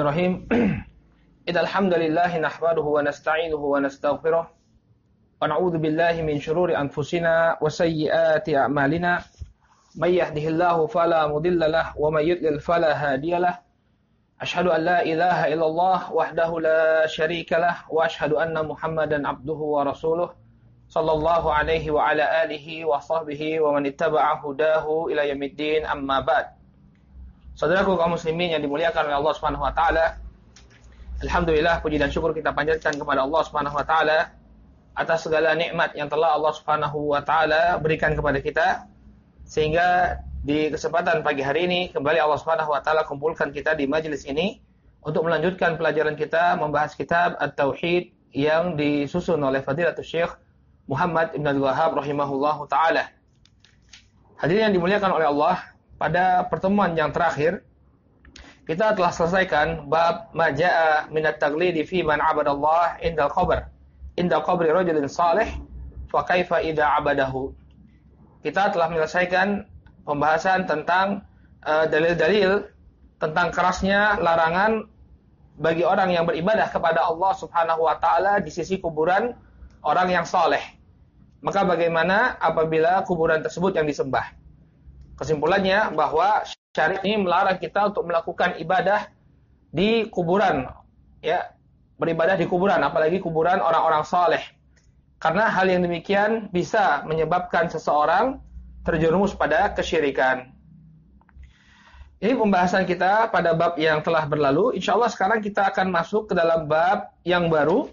Bismillahirrahmanirrahim. Innal hamdalillah nahmaduhu wa nasta'inuhu wa nastaghfiruh wa na'udzu billahi min shururi anfusina wa sayyiati a'malina. May yahdihillahu fala mudilla lahu wa may yudlil fala hadiyalah. Ashhadu an la ilaha illallah wahdahu la syarika lah wa ashhadu anna Muhammadan abduhu wa rasuluh sallallahu alaihi wa ala alihi wa sahbihi wa man ittaba'a hudahu ila yaumiddin, amma ba'd. Saudaraku kaum muslimin yang dimuliakan oleh Allah Subhanahu wa taala, alhamdulillah, puji dan syukur kita panjatkan kepada Allah Subhanahu wa taala atas segala nikmat yang telah Allah Subhanahu wa taala berikan kepada kita, sehingga di kesempatan pagi hari ini kembali Allah Subhanahu wa taala kumpulkan kita di majelis ini untuk melanjutkan pelajaran kita membahas kitab At-Tauhid yang disusun oleh Fadilatul Syekh Muhammad Ibn Abdul Wahhab rahimahullahu taala. Hadirin yang dimuliakan oleh Allah, pada pertemuan yang terakhir kita telah selesaikan bab majaa minat taglidi fi man abadallah indal qabri rajulin salih fa kaifa idza abadahu. Kita telah menyelesaikan pembahasan tentang dalil-dalil tentang kerasnya larangan bagi orang yang beribadah kepada Allah Subhanahu wa taala di sisi kuburan orang yang saleh. Maka bagaimana apabila kuburan tersebut yang disembah? Kesimpulannya bahwa syariat ini melarang kita untuk melakukan ibadah di kuburan, ya, beribadah di kuburan, apalagi kuburan orang-orang saleh. Karena hal yang demikian bisa menyebabkan seseorang terjerumus pada kesyirikan. Ini pembahasan kita pada bab yang telah berlalu. Insyaallah sekarang kita akan masuk ke dalam bab yang baru.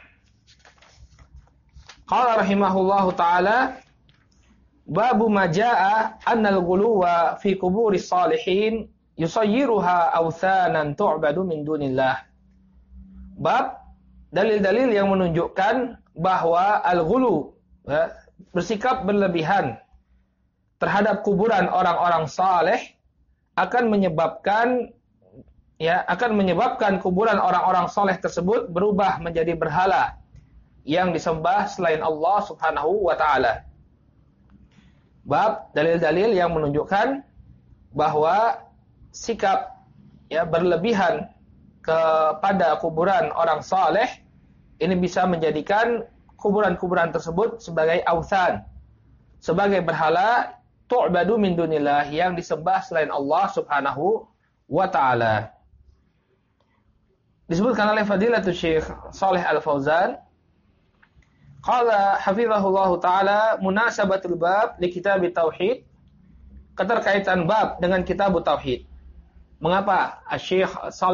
Qala rahimahullahu taala, babu majaa annal ghuluwa fi quburis salihin yusayyiruha awthanan tu'badu min dunillah. Bab dalil-dalil yang menunjukkan bahwa al-ghulu, ya, bersikap berlebihan terhadap kuburan orang-orang saleh akan menyebabkan kuburan orang-orang saleh tersebut berubah menjadi berhala yang disembah selain Allah Subhanahu wa taala. Bab dalil-dalil yang menunjukkan bahwa sikap, ya, berlebihan kepada kuburan orang saleh ini bisa menjadikan kuburan-kuburan tersebut sebagai authan, sebagai berhala tu'badu min dunillah, yang disembah selain Allah Subhanahu wa taala. Disebutkan oleh Fadilatul Syekh Shalih Al-Fauzan, qala hafizahullahu taala, munasabatul bab li kitab tauhid, keterkaitan bab dengan kitab tauhid. Mengapa Syekh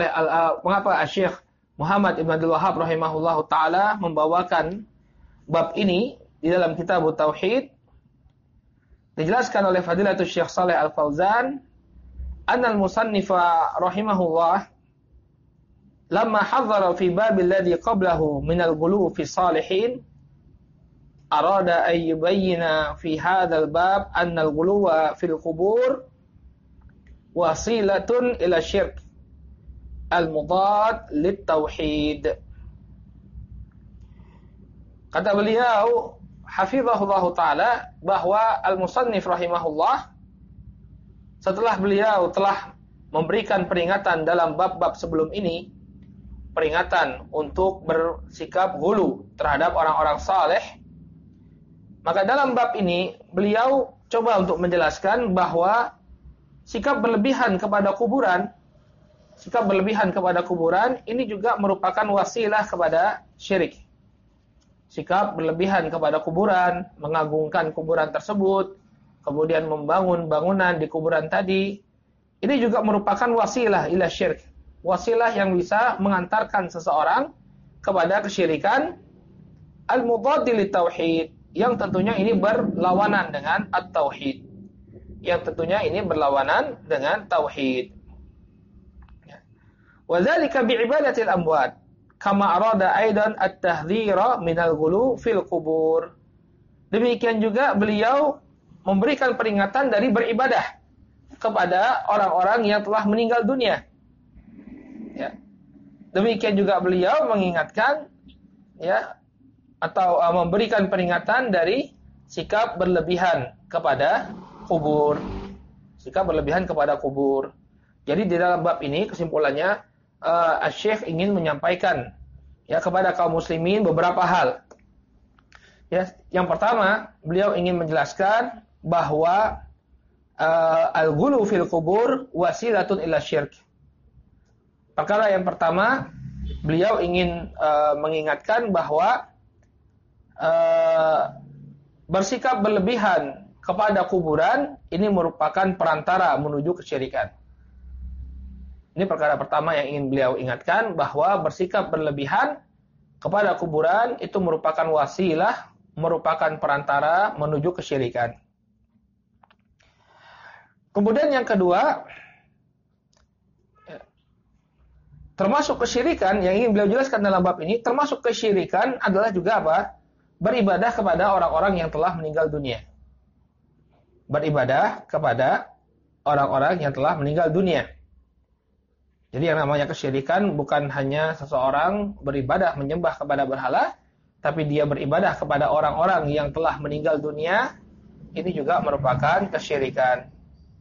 Muhammad Ibn Abdul Wahhab rahimahullahu taala membawakan bab ini di dalam kitab tauhid? Dijelaskan oleh Fadilatul Syekh Shalih Al-Fauzan, annal musannifa rahimahullah lamma hadzara fi babil ladzi qablahu min al-ghulu fi salihin arada an yubayyina fi hadzal bab anna al-ghuluwa fil qubur wasilatun ila syirk al-mudad lit tauhid. Kata beliau hafizahullahu taala bahwa al-musannif rahimahullah, setelah beliau telah memberikan peringatan dalam bab-bab sebelum ini, peringatan untuk bersikap ghulu terhadap orang-orang saleh, maka dalam bab ini beliau coba untuk menjelaskan bahwa sikap berlebihan kepada kuburan ini juga merupakan wasilah kepada syirik. Sikap berlebihan kepada kuburan, mengagungkan kuburan tersebut, kemudian membangun bangunan di kuburan tadi, ini juga merupakan wasilah ila syirk, wasilah yang bisa mengantarkan seseorang kepada kesyirikan, al-mudad lit tauhid, yang tentunya ini berlawanan dengan at-tauhid, tauhid. Wa dzalika bi ibadatil amwat kama arada aidan at-tahdhira minal ghulu fil qubur. Demikian juga beliau memberikan peringatan dari beribadah kepada orang-orang yang telah meninggal dunia. Ya. Demikian juga beliau mengingatkan, ya, atau memberikan peringatan dari sikap berlebihan kepada kubur. Jadi di dalam bab ini kesimpulannya Syekh ingin menyampaikan ya kepada kaum muslimin beberapa hal. Ya, yang pertama, beliau ingin menjelaskan bahwa al-ghulu fil qubur wasilatun ila syirk. Perkara yang pertama, beliau ingin mengingatkan bahwa bersikap berlebihan kepada kuburan ini merupakan perantara menuju kesyirikan. Ini perkara pertama yang ingin beliau ingatkan, bahwa bersikap berlebihan kepada kuburan itu merupakan wasilah, merupakan perantara menuju kesyirikan. Kemudian yang kedua, termasuk kesyirikan yang ingin beliau jelaskan dalam bab ini, termasuk kesyirikan adalah juga apa? Beribadah kepada orang-orang yang telah meninggal dunia. Beribadah kepada orang-orang yang telah meninggal dunia. Jadi yang namanya kesyirikan bukan hanya seseorang beribadah menyembah kepada berhala, tapi dia beribadah kepada orang-orang yang telah meninggal dunia, ini juga merupakan kesyirikan.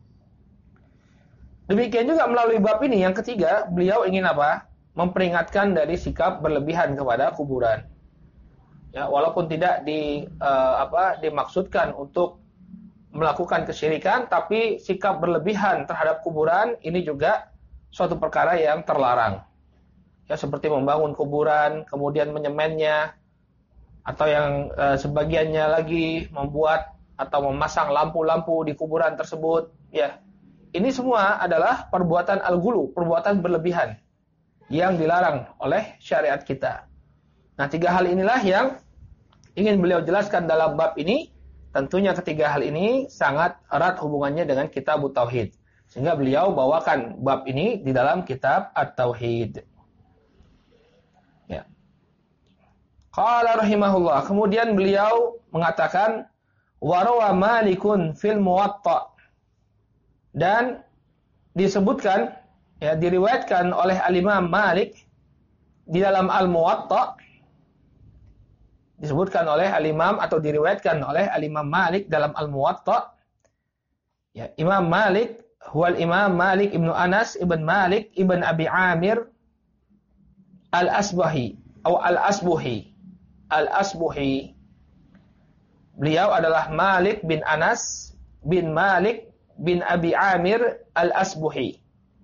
Demikian juga melalui bab ini yang ketiga, beliau ingin apa? Memperingatkan dari sikap berlebihan kepada kuburan. Ya, walaupun tidak dimaksudkan untuk melakukan kesyirikan, tapi sikap berlebihan terhadap kuburan ini juga suatu perkara yang terlarang. Ya, seperti membangun kuburan, kemudian menyemennya, atau yang sebagiannya lagi membuat atau memasang lampu-lampu di kuburan tersebut. Ya, ini semua adalah perbuatan al-ghulu, perbuatan berlebihan yang dilarang oleh syariat kita. Nah, tiga hal inilah yang ingin beliau jelaskan dalam bab ini. Tentunya ketiga hal ini sangat erat hubungannya dengan kitab Tauhid. Sehingga beliau bawakan bab ini di dalam kitab At-Tauhid. Ya. Qala rahimahullah. Kemudian beliau mengatakan, warawa Malikun fil Muwatta. Dan disebutkan, ya, diriwayatkan oleh Al-Imam Malik di dalam Al-Muwatta. Disebutkan oleh Al-Imam atau diriwayatkan oleh Al-Imam Malik dalam Al-Muwatta. Ya, Imam Malik, huwal Imam Malik ibnu Anas ibn Malik ibn Abi Amir Al-Asbahi atau Al-Asbuhi. Al-Asbuhi. Beliau adalah Malik bin Anas bin Malik bin Abi Amir Al-Asbuhi.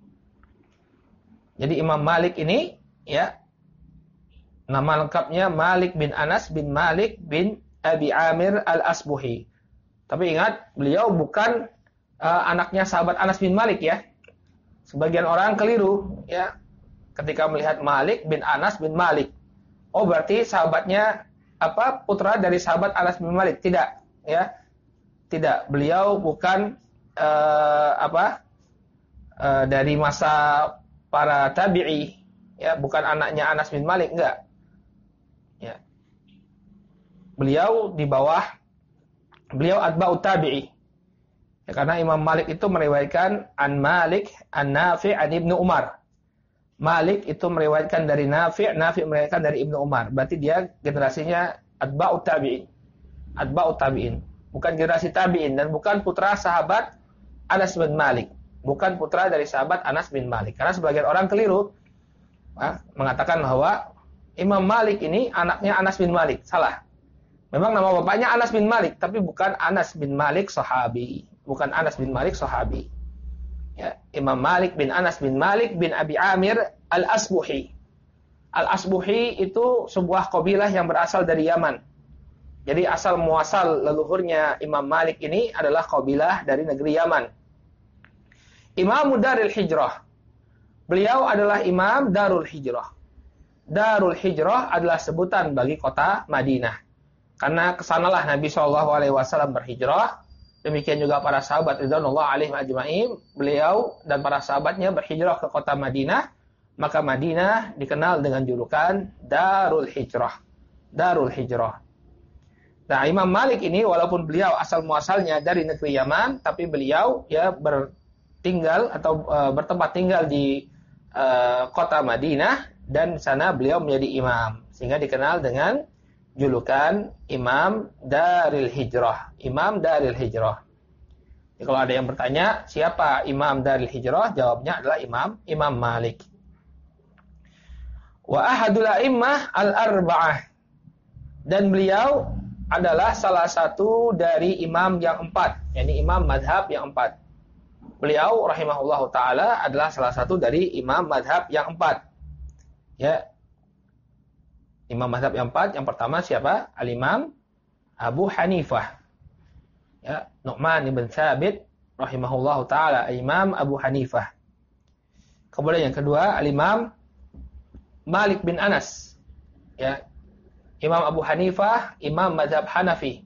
Jadi Imam Malik ini, ya, nama lengkapnya Malik bin Anas bin Malik bin Abi Amir Al-Asbuhi. Tapi ingat, beliau bukan anaknya sahabat Anas bin Malik, ya. Sebagian orang keliru, ya, ketika melihat Malik bin Anas bin Malik. Oh, berarti sahabatnya putra dari sahabat Anas bin Malik. Tidak, ya. Tidak, beliau bukan dari masa para tabi'i, ya, bukan anaknya Anas bin Malik, enggak. Ya. Beliau atba'ut tabi'i. Ya, karena Imam Malik itu meriwayatkan an Malik, an Nafi', an Ibnu Umar. Malik itu meriwayatkan dari Nafi', Nafi' meriwayatkan dari Ibnu Umar. Berarti dia generasinya atba'ut tabi'in. Atba'ut tabi'in. Bukan generasi tabi'in dan bukan putra sahabat Anas bin Malik. Bukan putra dari sahabat Anas bin Malik. Karena sebagian orang keliru mengatakan bahwa Imam Malik ini anaknya Anas bin Malik. Salah. Memang nama bapaknya Anas bin Malik, tapi bukan Anas bin Malik sahabi. Bukan Anas bin Malik sahabi. Ya, Imam Malik bin Anas bin Malik bin Abi Amir Al-Asbuhi. Al-Asbuhi itu sebuah kabilah yang berasal dari Yaman. Jadi asal muasal leluhurnya Imam Malik ini adalah kabilah dari negeri Yaman. Imam Darul Hijrah. Beliau adalah Imam Darul Hijrah. Darul Hijrah adalah sebutan bagi kota Madinah. Karena kesanalah Nabi SAW berhijrah. Demikian juga para sahabat ridwanullah alaihim ajma'in. Beliau dan para sahabatnya berhijrah ke kota Madinah. Maka Madinah dikenal dengan julukan Darul Hijrah. Darul Hijrah. Nah, Imam Malik ini walaupun beliau asal muasalnya dari negeri Yaman, tapi beliau ya bertinggal atau bertempat tinggal di kota Madinah, dan di sana beliau menjadi imam, sehingga dikenal dengan julukan Imam Daril Hijrah. Imam Daril Hijrah. Jadi, kalau ada yang bertanya siapa Imam Daril Hijrah, jawabnya adalah Imam Malik. Wa ahadul a'immah al-arba'ah. Dan beliau adalah salah satu dari imam yang 4, yakni imam madhab yang 4. Beliau rahimahullahu taala adalah salah satu dari imam madhab yang 4. Ya. Imam madhab yang 4, yang pertama siapa? Al-Imam Abu Hanifah. Ya, Nu'man ibn Thabit rahimahullahu taala, Imam Abu Hanifah. Kemudian yang kedua, Al-Imam Malik bin Anas. Ya. Imam Abu Hanifah, imam mazhab Hanafi.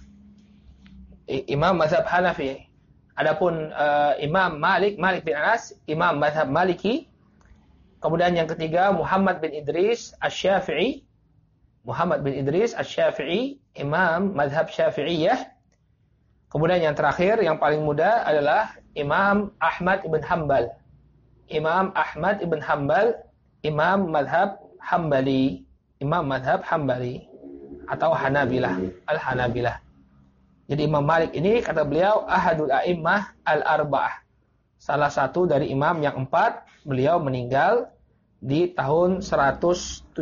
Imam mazhab Hanafi. Adapun Imam Malik bin Anas, imam mazhab Maliki. Kemudian yang ketiga, Muhammad bin Idris Asy-Syafi'i. Muhammad bin Idris Asy-Syafi'i, imam mazhab Syafi'iyah. Kemudian yang terakhir, yang paling muda adalah Imam Ahmad ibn Hanbal. Imam Ahmad ibn Hanbal, imam mazhab Hambali. Imam madhab Hambali atau Hanabilah, Al-Hanabilah. Jadi Imam Malik ini kata beliau ahadul a'immah al-arba'ah. Salah satu dari imam yang 4, beliau meninggal di tahun 179.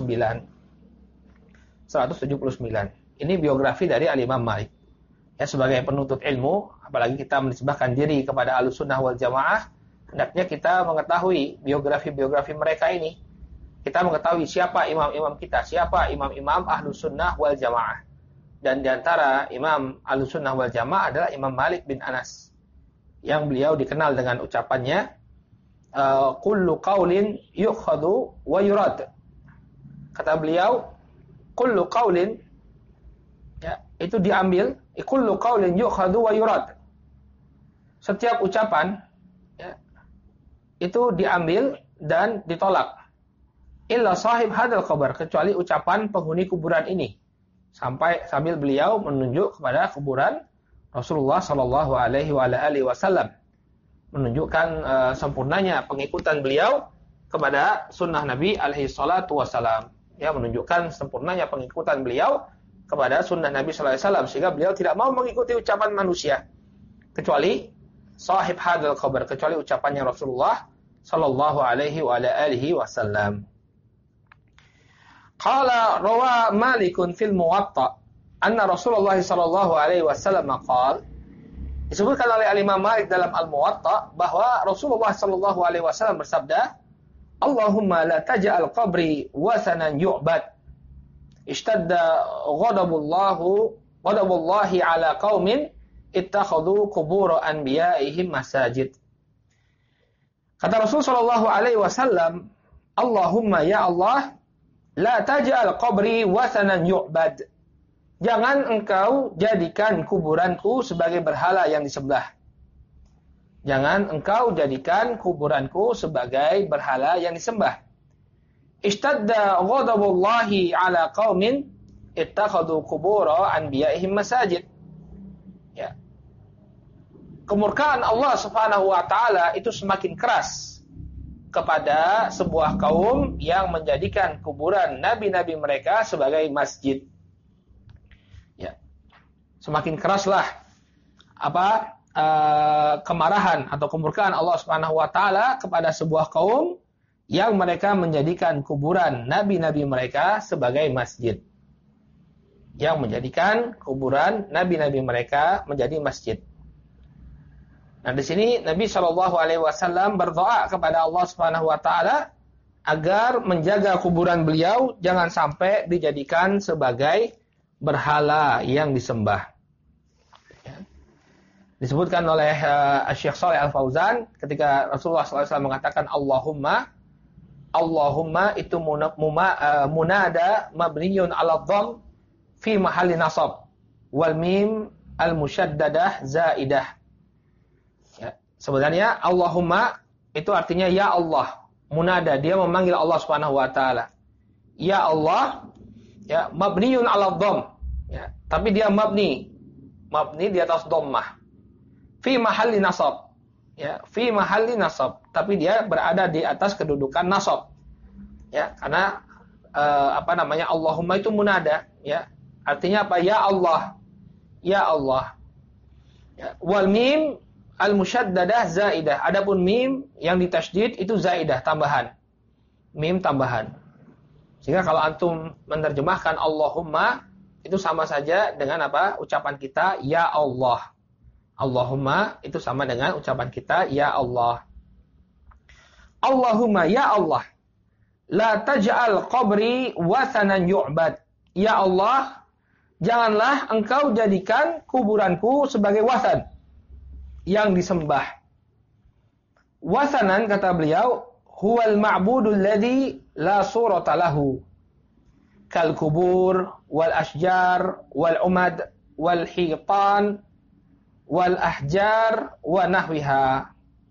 Ini biografi dari Al-Imam Malik. Ya, sebagai penuntut ilmu, apalagi kita menisbahkan diri kepada Ahlussunnah wal Jamaah, hendaknya kita mengetahui biografi-biografi mereka ini. Kita mengetahui siapa imam-imam kita, siapa imam-imam Ahlussunnah wal Jamaah. Dan diantara imam Ahlussunnah wal Jamaah adalah Imam Malik bin Anas, yang beliau dikenal dengan ucapannya kullu qaulin yukhadhu wa yurad. Kata beliau, kullu qaulin, ya, itu diambil, kullu qaulin yukhadhu wa yurad. Setiap ucapan, ya, itu diambil dan ditolak. Illa sahib hadal qabr, kecuali ucapan penghuni kuburan ini. Sambil beliau menunjuk kepada kuburan Rasulullah sallallahu alaihi wasallam, menunjukkan sempurnanya pengikutan beliau kepada sunnah Nabi alaihi salatu wasallam. Ya, menunjukkan sempurnanya pengikutan beliau kepada sunnah Nabi sallallahu alaihi wasallam, sehingga beliau tidak mau mengikuti ucapan manusia kecuali sahib hadal qabr, kecuali ucapannya Rasulullah sallallahu alaihi wasallam. Qala rawa Malikun fil Muwatta anna Rasulullah sallallahu alaihi wasallam qala, disebutkan oleh Imam Malik dalam Al-Muwatta bahwa Rasulullah sallallahu alaihi wasallam bersabda, Allahumma la taj'al qabri wasanan yu'bad. Ishtadda ghadabullahi ala qaumin ittakhadhu qubur anbiya'ihim masajid. Kata Rasul sallallahu alaihi wasallam, Allahumma ya Allah, la taj'al qabri wasanan yu'bad. Jangan engkau jadikan kuburanku sebagai berhala yang disembah. Jangan engkau jadikan kuburanku sebagai berhala yang disembah. Ishtadda ghadabullahi ala qaumin ittakhadhu qubur anbiya'ihim masajid. Ya. Kemurkaan Allah Subhanahu wa taala itu semakin keras kepada sebuah kaum yang menjadikan kuburan nabi-nabi mereka sebagai masjid. Ya. Semakin keraslah kemarahan atau kemurkaan Allah Subhanahu wa taala kepada sebuah kaum yang mereka menjadikan kuburan nabi-nabi mereka sebagai masjid. Yang menjadikan kuburan nabi-nabi mereka menjadi masjid. Nah, di sini Nabi Shallallahu alaihi wasallam berdoa kepada Allah Subhanahu wa taala agar menjaga kuburan beliau jangan sampai dijadikan sebagai berhala yang disembah. Ya. Disebutkan oleh Syekh Shalih Al-Fauzan ketika Rasulullah SAW mengatakan Allahumma itu munada mabniyun 'ala dhamm fi mahalli nasab wal mim al-musyaddadah zaidah. Sebenarnya Allahumma itu artinya ya Allah. Munada, dia memanggil Allah Subhanahu wa taala. Ya Allah, ya, mabniun 'ala dhamm. Ya, tapi dia mabni di atas dhammah. Fi mahalli nasab. Ya, fi mahalli nasab, tapi dia berada di atas kedudukan nasab. Ya, karena Allahumma itu munada, ya. Artinya apa? Ya Allah. Ya Allah. Ya, wal mim al-musyaddadah zaidah. Adapun mim yang ditasydid itu zaidah, tambahan. Mim tambahan. Sehingga kalau antum menerjemahkan Allahumma, itu sama saja dengan apa? Ucapan kita, ya Allah. Allahumma itu sama dengan ucapan kita, ya Allah. Allahumma, ya Allah. La taj'al qabri wathanan yu'bad. Ya Allah, janganlah engkau jadikan kuburanku sebagai wathan yang disembah. Wathanan, kata beliau, huwal ma'budul ladzi la surata lahu. Kal kubur, wal ashjar, wal umad, wal hitan, wal ahjar, wa nahwiha.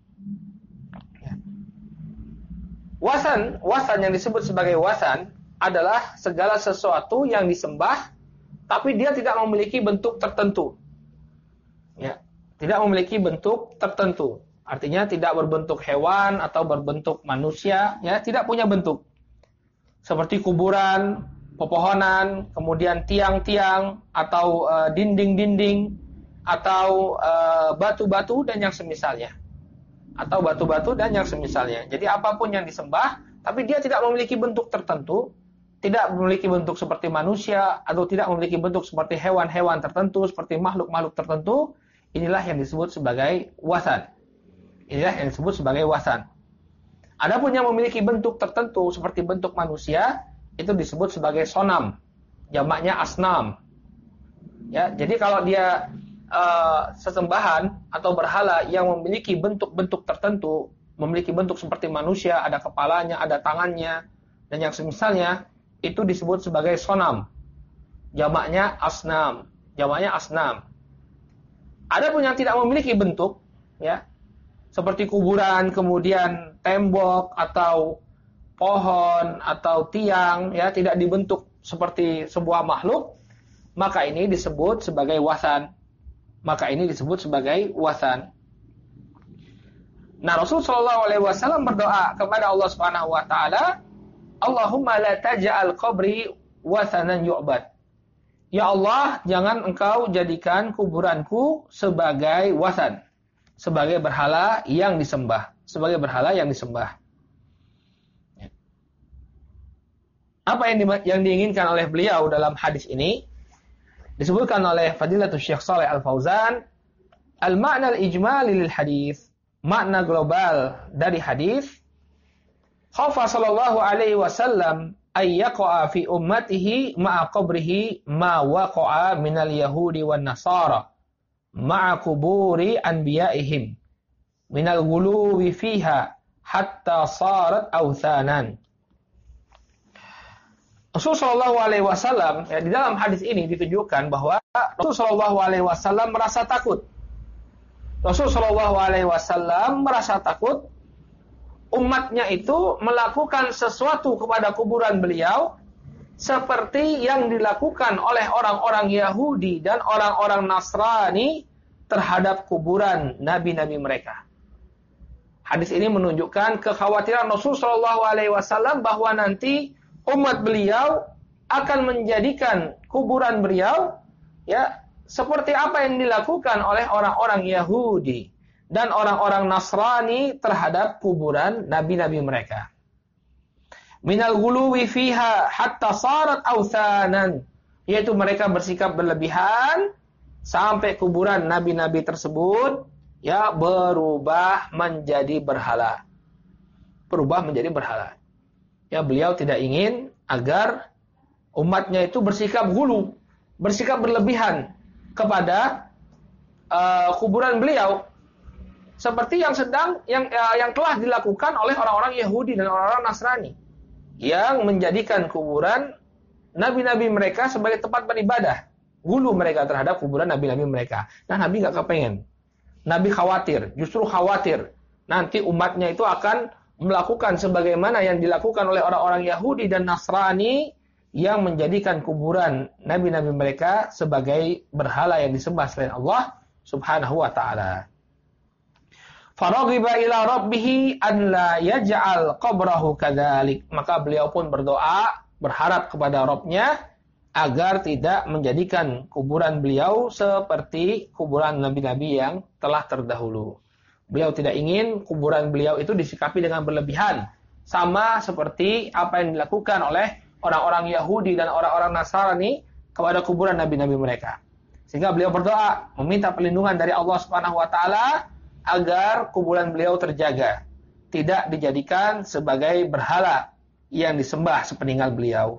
Wathan yang disebut sebagai wathan adalah segala sesuatu yang disembah, tapi dia tidak memiliki bentuk tertentu. Ya, tidak memiliki bentuk tertentu. Artinya tidak berbentuk hewan atau berbentuk manusia, ya, tidak punya bentuk. Seperti kuburan, pepohonan, kemudian tiang-tiang atau dinding-dinding atau batu-batu dan yang semisalnya. Atau batu-batu dan yang semisalnya. Jadi apapun yang disembah, tapi dia tidak memiliki bentuk tertentu, tidak memiliki bentuk seperti manusia atau tidak memiliki bentuk seperti hewan-hewan tertentu, seperti makhluk-makhluk tertentu, inilah yang disebut sebagai wathan. Inilah yang disebut sebagai wathan. Adapun yang memiliki bentuk tertentu seperti bentuk manusia, itu disebut sebagai sonam. Jamaknya asnam. Ya, jadi kalau dia sesembahan atau berhala yang memiliki bentuk-bentuk tertentu, memiliki bentuk seperti manusia, ada kepalanya, ada tangannya, dan yang semisalnya, itu disebut sebagai sonam. Jamaknya asnam. Jamaknya asnam. Adapun yang tidak memiliki bentuk, ya, seperti kuburan, kemudian tembok atau pohon atau tiang, ya, tidak dibentuk seperti sebuah makhluk, maka ini disebut sebagai wathan. Maka ini disebut sebagai wathan. Nah, Rasul sallallahu alaihi wasallam berdoa kepada Allah Subhanahu wa taala, Allahumma la taj'al qabri wathanan yu'bad. Ya Allah, jangan engkau jadikan kuburanku sebagai wathan, sebagai berhala yang disembah, sebagai berhala yang disembah. Apa yang diinginkan oleh beliau dalam hadis ini? Disebutkan oleh Fadilatul Syekh Shalih Al-Fauzan, al-ma'na al-ijmali lil hadis, makna global dari hadis, khafa sallallahu alaihi wasallam ay yaqa'a fi ummatihi ma'a qabrihi ma waqa'a minal yahudi wan nasara ma'a kuburi anbiya'ihim minal ghuluwi fiha hatta sarat awthanan. Rasulullah Shallallahu Alaihi Wasallam, ya, di dalam hadis ini ditunjukkan bahwa Rasulullah Shallallahu Alaihi Wasallam merasa takut. Rasulullah Shallallahu Alaihi Wasallam merasa takut umatnya itu melakukan sesuatu kepada kuburan beliau seperti yang dilakukan oleh orang-orang Yahudi dan orang-orang Nasrani terhadap kuburan nabi-nabi mereka. Hadis ini menunjukkan kekhawatiran Rasulullah Shallallahu Alaihi Wasallam bahwa nanti umat beliau akan menjadikan kuburan beliau, ya, seperti apa yang dilakukan oleh orang-orang Yahudi dan orang-orang Nasrani terhadap kuburan nabi-nabi mereka. Minal ghuluwi fiha hatta sarat awthanan, yaitu mereka bersikap berlebihan sampai kuburan nabi-nabi tersebut, ya, berubah menjadi berhala. Berubah menjadi berhala. Ya, beliau tidak ingin agar umatnya itu bersikap ghulu, bersikap berlebihan kepada kuburan beliau seperti yang telah dilakukan oleh orang-orang Yahudi dan orang-orang Nasrani yang menjadikan kuburan nabi-nabi mereka sebagai tempat beribadah. Ghulu mereka terhadap kuburan nabi-nabi mereka. Dan Nabi nggak kepengen. Nabi khawatir, justru khawatir nanti umatnya itu akan melakukan sebagaimana yang dilakukan oleh orang-orang Yahudi dan Nasrani yang menjadikan kuburan nabi-nabi mereka sebagai berhala yang disembah selain Allah Subhanahu wa taala. Faraghiba ila rabbih an la yaj'al qabrahu kadzalik. Maka beliau pun berdoa, berharap kepada Rabb-nya agar tidak menjadikan kuburan beliau seperti kuburan nabi-nabi yang telah terdahulu. Beliau tidak ingin kuburan beliau itu disikapi dengan berlebihan, sama seperti apa yang dilakukan oleh orang-orang Yahudi dan orang-orang Nasrani kepada kuburan nabi-nabi mereka. Sehingga beliau berdoa meminta perlindungan dari Allah Subhanahu wa taala agar kuburan beliau terjaga, tidak dijadikan sebagai berhala yang disembah sepeninggal beliau.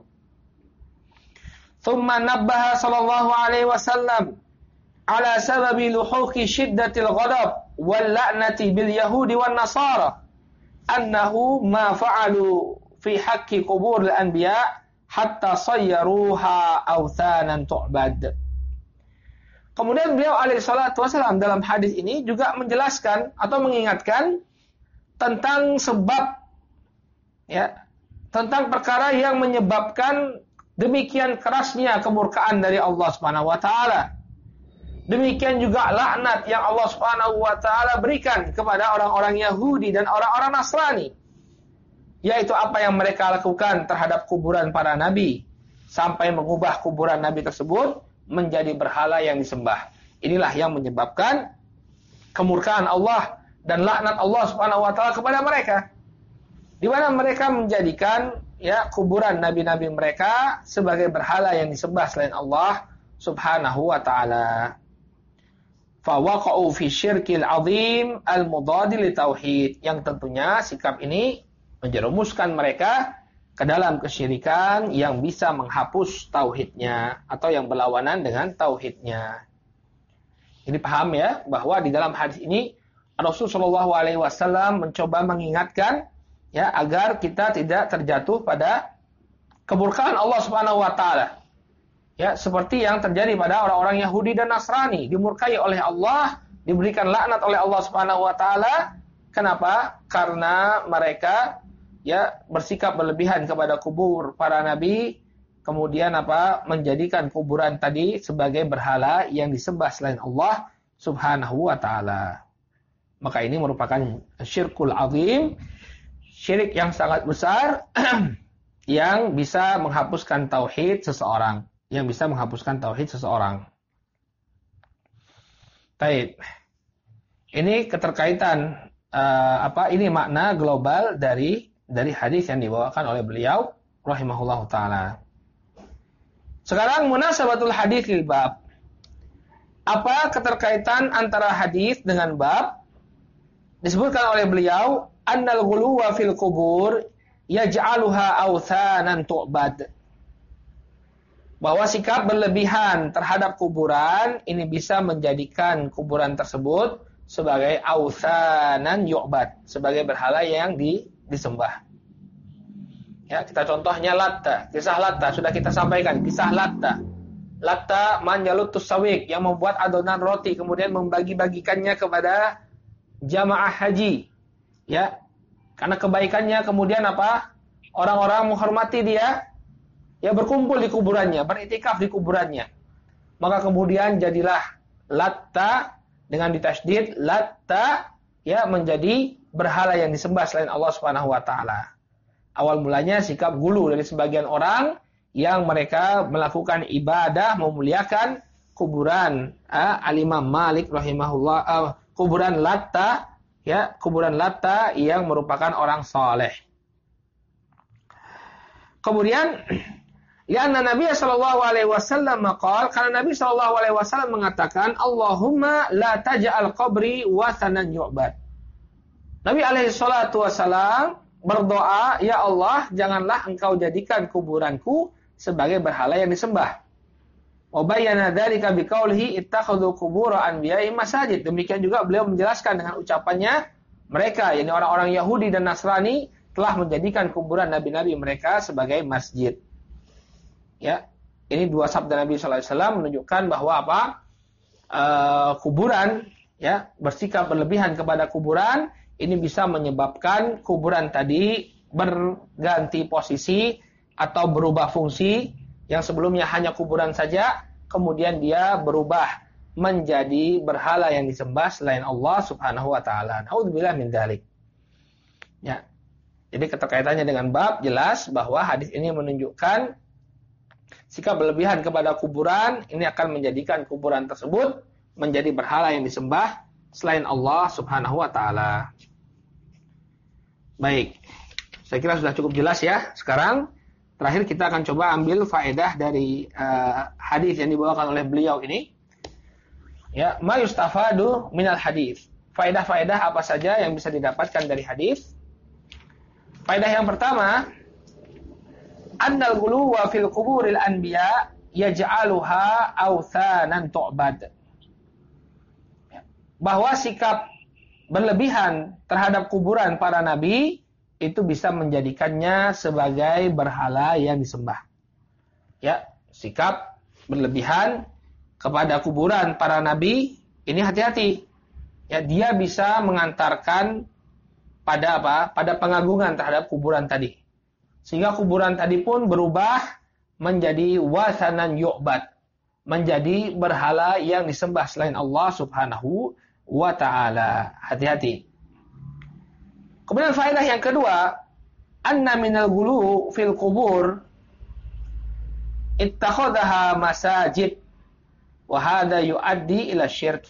Tsumma nabbaha sallallahu alaihi wasallam ala sababi luhuqi shiddatil ghadab wal la'nati bil yahudi wan nasara annahu ma fa'alu fi haqqi quburil anbiya hatta sayyaruha awthanan tu'bad. Kemudian beliau alaihi salatu wasallam dalam hadis ini juga menjelaskan atau mengingatkan tentang sebab, ya, tentang perkara yang menyebabkan demikian kerasnya kemurkaan dari Allah Subhanahu wa taala. Demikian juga laknat yang Allah Subhanahu wa taala berikan kepada orang-orang Yahudi dan orang-orang Nasrani, yaitu apa yang mereka lakukan terhadap kuburan para nabi sampai mengubah kuburan nabi tersebut menjadi berhala yang disembah. Inilah yang menyebabkan kemurkaan Allah dan laknat Allah Subhanahu wa taala kepada mereka, di mana mereka menjadikan, ya, kuburan nabi-nabi mereka sebagai berhala yang disembah selain Allah Subhanahu wa taala. Fa waqa'u fi syirkil 'adzim al-mudad li tauhid, yang tentunya sikap ini menjerumuskan mereka ke dalam kesyirikan yang bisa menghapus tauhidnya atau yang berlawanan dengan tauhidnya. Ini paham, ya, bahwa di dalam hadis ini Rasulullah SAW mencoba mengingatkan, ya, agar kita tidak terjatuh pada kemurkaan Allah Subhanahu wa taala. Ya, seperti yang terjadi pada orang-orang Yahudi dan Nasrani, dimurkai oleh Allah, diberikan laknat oleh Allah Subhanahu wa taala. Kenapa? Karena mereka, ya, bersikap berlebihan kepada kubur para nabi, kemudian menjadikan kuburan tadi sebagai berhala yang disembah selain Allah Subhanahu wa taala. Maka ini merupakan syirkul azim, syirik yang sangat besar yang bisa menghapuskan tauhid seseorang, Baik. Ini keterkaitan ini makna global dari hadis yang dibawakan oleh beliau rahimahullahu taala. Sekarang munasabatul hadis lil bab. Apa keterkaitan antara hadis dengan bab? Disebutkan oleh beliau, annal ghuluwa fil qubur yaj'aluha awthanan tu'bad. Bahwa sikap berlebihan terhadap kuburan ini bisa menjadikan kuburan tersebut sebagai awthanan yu'bad, sebagai berhala yang disembah. Ya, kita contohnya Latta, kisah Latta sudah kita sampaikan, kisah Latta. Latta man yalutus sawiq, yang membuat adonan roti kemudian membagi-bagikannya kepada jamaah haji. Ya. Karena kebaikannya kemudian orang-orang menghormati dia, ya, berkumpul di kuburannya, beriktikaf di kuburannya. Maka kemudian jadilah Latta dengan ditasydid Latta, ya, menjadi berhala yang disembah selain Allah Subhanahu wa taala. Awal mulanya sikap gulu dari sebagian orang yang mereka melakukan ibadah memuliakan kuburan Al-Imam Malik rahimahullah, kuburan Latta, ya, kuburan Latta yang merupakan orang saleh. Kemudian lianna Nabi sallallahu alaihi wasallam maqal, karena Nabi sallallahu alaihi wasallam mengatakan, Allahumma la taj'al qabri wathanan yu'bad. Nabi alaihi salatu wasallam berdoa, ya Allah, janganlah engkau jadikan kuburanku sebagai berhala yang disembah. Wa bayyana dzalika biqaulihi ittakhadhu qubur anbiya'i masajid. Demikian juga beliau menjelaskan dengan ucapannya, mereka, yakni orang-orang Yahudi dan Nasrani, telah menjadikan kuburan nabi-nabi mereka sebagai masjid. Ya, ini dua sabda Nabi sallallahu alaihi wasallam menunjukkan bahwa kuburan, ya, bersikap berlebihan kepada kuburan ini bisa menyebabkan kuburan tadi berganti posisi atau berubah fungsi, yang sebelumnya hanya kuburan saja, kemudian dia berubah menjadi berhala yang disembah selain Allah Subhanahu wa taala. Naudzubillah min dzalik. Ya. Jadi keterkaitannya dengan bab jelas bahwa hadis ini menunjukkan sikap berlebihan kepada kuburan ini akan menjadikan kuburan tersebut menjadi berhala yang disembah selain Allah Subhanahu wa taala. Baik. Saya kira sudah cukup jelas, ya. Sekarang terakhir kita akan coba ambil faedah dari hadis yang dibawakan oleh beliau ini. Ya, ma yustafadu minal hadis. Faedah-faedah apa saja yang bisa didapatkan dari hadis? Faedah yang pertama, annal ghuluwa fil quburil anbiya yaj'aluha awthanan tu'bad. Bahwa sikap berlebihan terhadap kuburan para nabi itu bisa menjadikannya sebagai berhala yang disembah. Ya, sikap berlebihan kepada kuburan para nabi ini hati-hati. Ya, dia bisa mengantarkan pada apa? Pada pengagungan terhadap kuburan tadi. Sehingga kuburan tadi pun berubah menjadi wasanan yu'bad, menjadi berhala yang disembah selain Allah Subhanahu wa ta'ala. Hati-hati. Kemudian faedah yang kedua, anna minal ghulu fil qubur ittakhadhaha masajid wa hadha yuaddi ila syirk.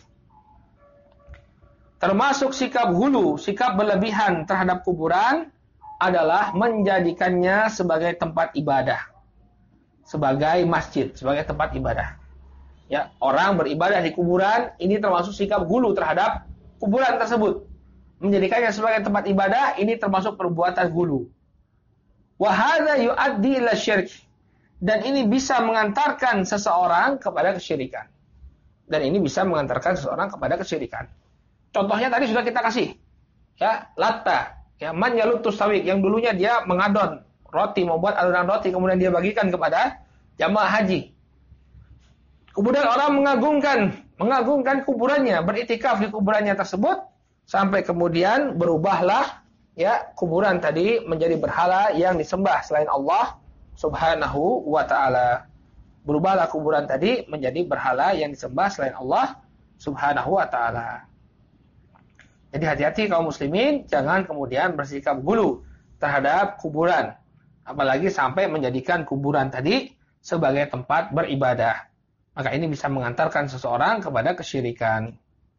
Termasuk sikap ghulu, sikap berlebihan terhadap kuburan adalah menjadikannya sebagai tempat ibadah, sebagai masjid, sebagai tempat ibadah. Ya, orang beribadah di kuburan ini termasuk sikap ghulu terhadap kuburan tersebut. Menjadikannya sebagai tempat ibadah ini termasuk perbuatan ghulu. Wa hadza yuaddi ila syirk. Dan ini bisa mengantarkan seseorang kepada kesyirikan. Dan ini bisa mengantarkan seseorang kepada kesyirikan. Contohnya tadi sudah kita kasih. Ya, Latta, ya, man yalutus sawik, yang dulunya dia mengadon roti, membuat adonan roti kemudian dia bagikan kepada jamaah haji. Kemudian orang mengagungkan kuburannya, beritikaf di kuburannya tersebut sampai kemudian berubahlah ya kuburan tadi menjadi berhala yang disembah selain Allah Subhanahu wa ta'ala. Berubahlah kuburan tadi menjadi berhala yang disembah selain Allah Subhanahu wa ta'ala. Jadi hati-hati kaum muslimin, jangan kemudian bersikap ghulu terhadap kuburan. Apalagi sampai menjadikan kuburan tadi sebagai tempat beribadah. Maka ini bisa mengantarkan seseorang kepada kesyirikan.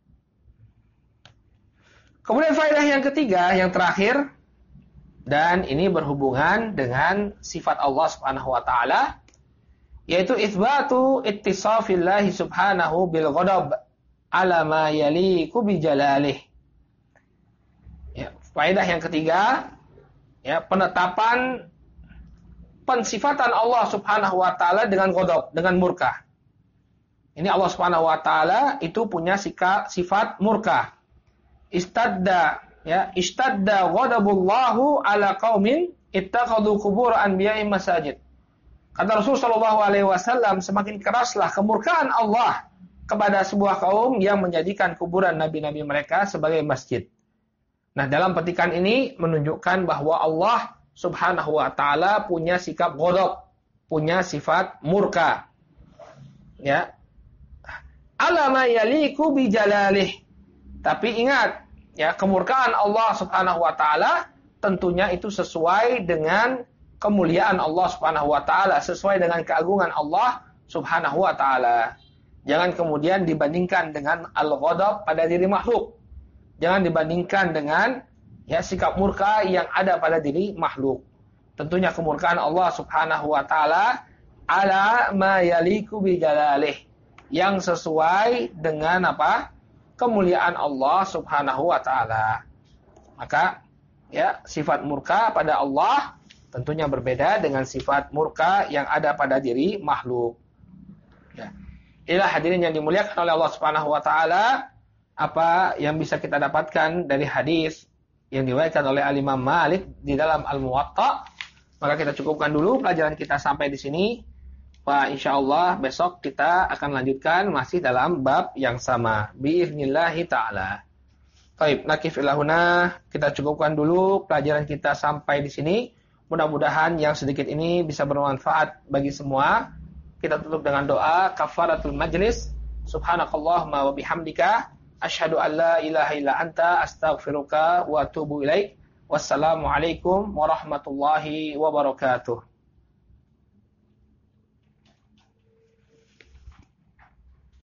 Kemudian faedah yang ketiga, yang terakhir, dan ini berhubungan dengan sifat Allah Subhanahu wa taala, yaitu itsbatu ittisafillahi subhanahu bil ghadab ala ma yaliqu bi jalalih. Ya, faedah yang ketiga, ya, penetapan pensifatan Allah Subhanahu wa taala dengan ghadab, dengan murka. Ini Allah Subhanahu wa taala itu punya sifat murka. Istadda ghadabullahu ala qaumin ittakhadhu qubur anbiya'ihim masajid. Kata Rasul sallallahu alaihi wasallam, semakin keraslah kemurkaan Allah kepada sebuah kaum yang menjadikan kuburan nabi-nabi mereka sebagai masjid. Nah, dalam petikan ini menunjukkan bahwa Allah Subhanahu wa taala punya sikap ghadab, punya sifat murka. Ya. Ala ma yaliqu bi jalalih. Tapi ingat, ya, kemurkaan Allah Subhanahu wa taala tentunya itu sesuai dengan kemuliaan Allah Subhanahu wa taala, sesuai dengan keagungan Allah Subhanahu wa taala. Jangan kemudian dibandingkan dengan al-ghadab pada diri makhluk. Jangan dibandingkan dengan ya sikap murka yang ada pada diri makhluk. Tentunya kemurkaan Allah Subhanahu wa taala ala ma yaliqu bi jalalih, yang sesuai dengan apa? Kemuliaan Allah Subhanahu wa taala. Maka ya, sifat murka pada Allah tentunya berbeda dengan sifat murka yang ada pada diri makhluk. Ya. Inilah hadirin yang dimuliakan oleh Allah Subhanahu wa taala, apa yang bisa kita dapatkan dari hadis yang diriwayatkan oleh Al-Imam Malik di dalam Al-Muwatta. Maka kita cukupkan dulu pelajaran kita sampai di sini. Wah, insyaallah besok kita akan lanjutkan masih dalam bab yang sama. Biiznillahi ta'ala. Baik, nakif ilahuna. Kita cukupkan dulu pelajaran kita sampai di sini. Mudah-mudahan yang sedikit ini bisa bermanfaat bagi semua. Kita tutup dengan doa kafaratul majlis. Subhanakallahumma wa bihamdika asyhadu an la ilaha illa anta astaghfiruka wa atubu ilaik. Wassalamualaikum warahmatullahi wabarakatuh.